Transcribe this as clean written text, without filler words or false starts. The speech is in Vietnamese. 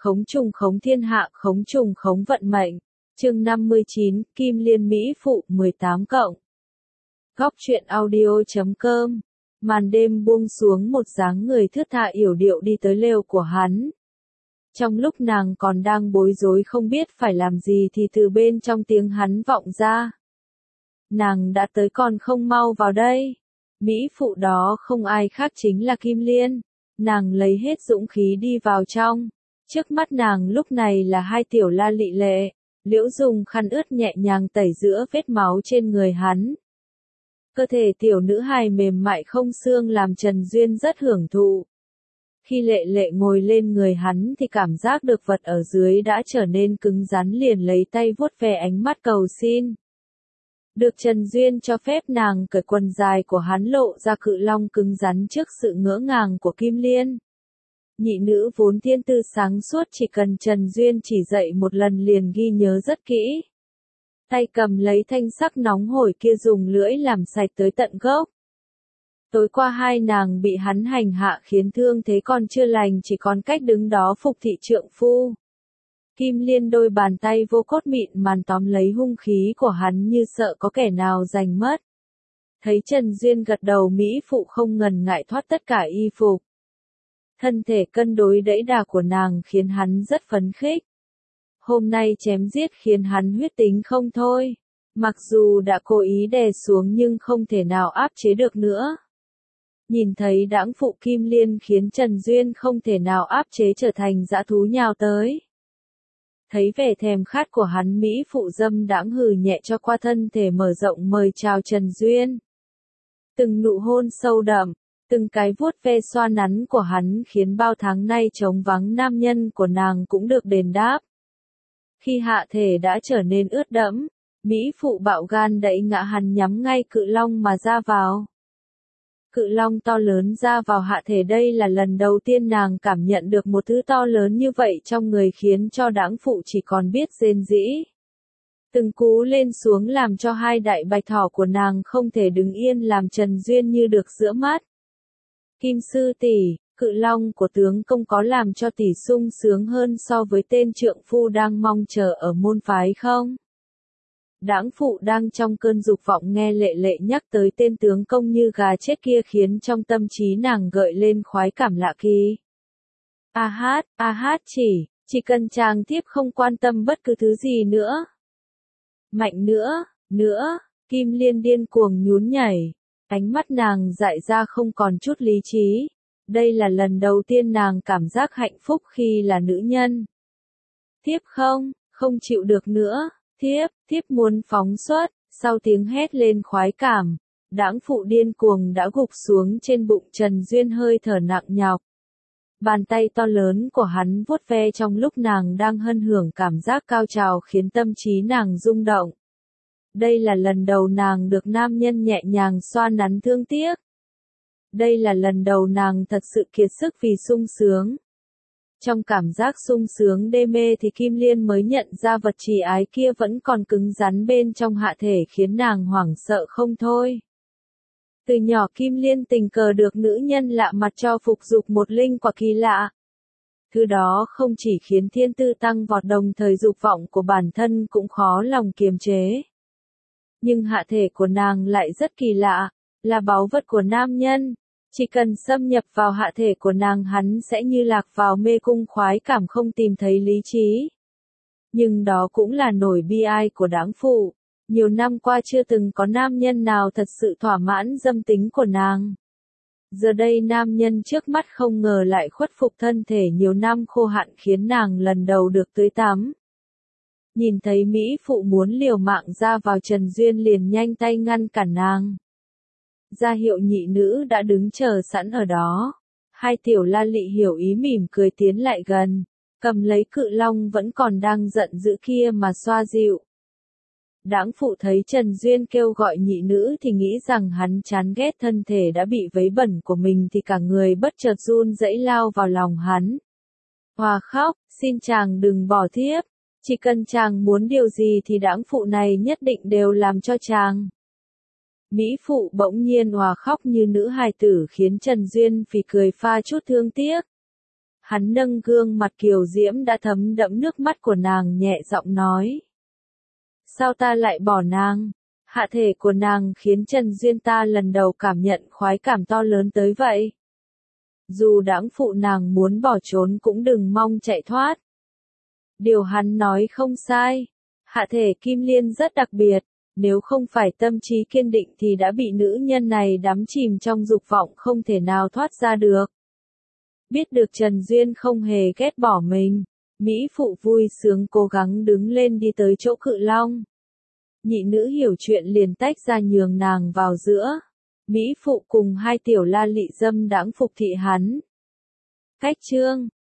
khống trùng khống thiên hạ, khống trùng khống vận mệnh. Chương 59, Kim Liên Mỹ Phụ 18 cộng. Góc truyện audio.com. Màn đêm buông xuống, một dáng người thướt tha yểu điệu đi tới lều của hắn. Trong lúc nàng còn đang bối rối không biết phải làm gì thì từ bên trong tiếng hắn vọng ra. Nàng đã tới còn không mau vào đây. Mỹ phụ đó không ai khác chính là Kim Liên. Nàng lấy hết dũng khí đi vào trong. Trước mắt nàng lúc này là hai tiểu la lị lệ. Liễu dùng khăn ướt nhẹ nhàng tẩy giữa vết máu trên người hắn. Cơ thể tiểu nữ hài mềm mại không xương làm Trần Duyên rất hưởng thụ. Khi lệ lệ ngồi lên người hắn thì cảm giác được vật ở dưới đã trở nên cứng rắn, liền lấy tay vuốt ve, ánh mắt cầu xin. Được Trần Duyên cho phép, nàng cởi quần dài của hắn, lộ ra cự long cứng rắn trước sự ngỡ ngàng của Kim Liên. Nhị nữ vốn thiên tư sáng suốt, chỉ cần Trần Duyên chỉ dạy một lần liền ghi nhớ rất kỹ. Tay cầm lấy thanh sắc nóng hổi kia dùng lưỡi làm sạch tới tận gốc. Tối qua hai nàng bị hắn hành hạ khiến thương thế còn chưa lành, chỉ còn cách đứng đó phục thị trượng phu. Kim Liên đôi bàn tay vô cốt mịn màn tóm lấy hung khí của hắn như sợ có kẻ nào giành mất. Thấy Trần Duyên gật đầu, Mỹ phụ không ngần ngại thoát tất cả y phục. Thân thể cân đối đẫy đà của nàng khiến hắn rất phấn khích. Hôm nay chém giết khiến hắn huyết tính không thôi. Mặc dù đã cố ý đè xuống nhưng không thể nào áp chế được nữa. Nhìn thấy đãng phụ Kim Liên khiến Trần Duyên không thể nào áp chế, trở thành dã thú nhào tới. Thấy vẻ thèm khát của hắn, Mỹ phụ dâm đãng hừ nhẹ cho qua, thân thể mở rộng mời chào Trần Duyên. Từng nụ hôn sâu đậm, từng cái vuốt ve xoa nắn của hắn khiến bao tháng nay trống vắng nam nhân của nàng cũng được đền đáp. Khi hạ thể đã trở nên ướt đẫm, Mỹ phụ bạo gan đẩy ngã hắn, nhắm ngay cự long mà ra vào. Cự long to lớn ra vào hạ thể, đây là lần đầu tiên nàng cảm nhận được một thứ to lớn như vậy trong người, khiến cho đãng phụ chỉ còn biết rên rỉ. Từng cú lên xuống làm cho hai đại bạch thỏ của nàng không thể đứng yên, làm Trần Duyên như được giữa mắt. Kim sư tỷ, cự long của tướng công có làm cho tỷ sung sướng hơn so với tên trượng phu đang mong chờ ở môn phái không? Đãng phụ đang trong cơn dục vọng nghe lệ lệ nhắc tới tên tướng công như gà chết kia, khiến trong tâm trí nàng gợi lên khoái cảm lạ kỳ. A hát, chỉ cần chàng thiếp không quan tâm bất cứ thứ gì nữa. Mạnh nữa, Kim Liên điên cuồng nhún nhảy. Ánh mắt nàng dại ra không còn chút lý trí. Đây là lần đầu tiên nàng cảm giác hạnh phúc khi là nữ nhân. Thiếp không chịu được nữa. Thiếp muốn phóng xuất. Sau tiếng hét lên khoái cảm, đãng phụ điên cuồng đã gục xuống trên bụng Trần Duyên, hơi thở nặng nhọc. Bàn tay to lớn của hắn vuốt ve trong lúc nàng đang hân hưởng cảm giác cao trào, khiến tâm trí nàng rung động. Đây là lần đầu nàng được nam nhân nhẹ nhàng xoa nắn thương tiếc. Đây là lần đầu nàng thật sự kiệt sức vì sung sướng. Trong cảm giác sung sướng đê mê thì Kim Liên mới nhận ra vật trì ái kia vẫn còn cứng rắn bên trong hạ thể, khiến nàng hoảng sợ không thôi. Từ nhỏ Kim Liên tình cờ được nữ nhân lạ mặt cho phục dục một linh quả kỳ lạ. Thứ đó không chỉ khiến thiên tư tăng vọt, đồng thời dục vọng của bản thân cũng khó lòng kiềm chế. Nhưng hạ thể của nàng lại rất kỳ lạ, là báu vật của nam nhân. Chỉ cần xâm nhập vào hạ thể của nàng, hắn sẽ như lạc vào mê cung khoái cảm, không tìm thấy lý trí. Nhưng đó cũng là nỗi bi ai của đãng phụ. Nhiều năm qua chưa từng có nam nhân nào thật sự thỏa mãn dâm tính của nàng. Giờ đây nam nhân trước mắt không ngờ lại khuất phục thân thể nhiều năm khô hạn, khiến nàng lần đầu được tưới tắm. Nhìn thấy Mỹ phụ muốn liều mạng ra vào, Trần Duyên liền nhanh tay ngăn cản nàng. Ra hiệu nhị nữ đã đứng chờ sẵn ở đó. Hai tiểu la lị hiểu ý mỉm cười tiến lại gần, cầm lấy cự long vẫn còn đang giận dữ kia mà xoa dịu. Đãng phụ thấy Trần Duyên kêu gọi nhị nữ thì nghĩ rằng hắn chán ghét thân thể đã bị vấy bẩn của mình, thì cả người bất chợt run rẩy lao vào lòng hắn. Hòa khóc, xin chàng đừng bỏ thiếp. Chỉ cần chàng muốn điều gì thì đãng phụ này nhất định đều làm cho chàng. Mỹ phụ bỗng nhiên òa khóc như nữ hài tử, khiến Trần Duyên phì cười pha chút thương tiếc. Hắn nâng gương mặt kiều diễm đã thấm đẫm nước mắt của nàng nhẹ giọng nói. Sao ta lại bỏ nàng? Hạ thể của nàng khiến Trần Duyên ta lần đầu cảm nhận khoái cảm to lớn tới vậy. Dù đãng phụ nàng muốn bỏ trốn cũng đừng mong chạy thoát. Điều hắn nói không sai. Hạ thể Kim Liên rất đặc biệt, nếu không phải tâm trí kiên định thì đã bị nữ nhân này đắm chìm trong dục vọng không thể nào thoát ra được. Biết được Trần Duyên không hề ghét bỏ mình, Mỹ Phụ vui sướng cố gắng đứng lên đi tới chỗ Cự Long. Nhị nữ hiểu chuyện liền tách ra nhường nàng vào giữa. Mỹ Phụ cùng hai tiểu la lị dâm đãng phục thị hắn. Cách chương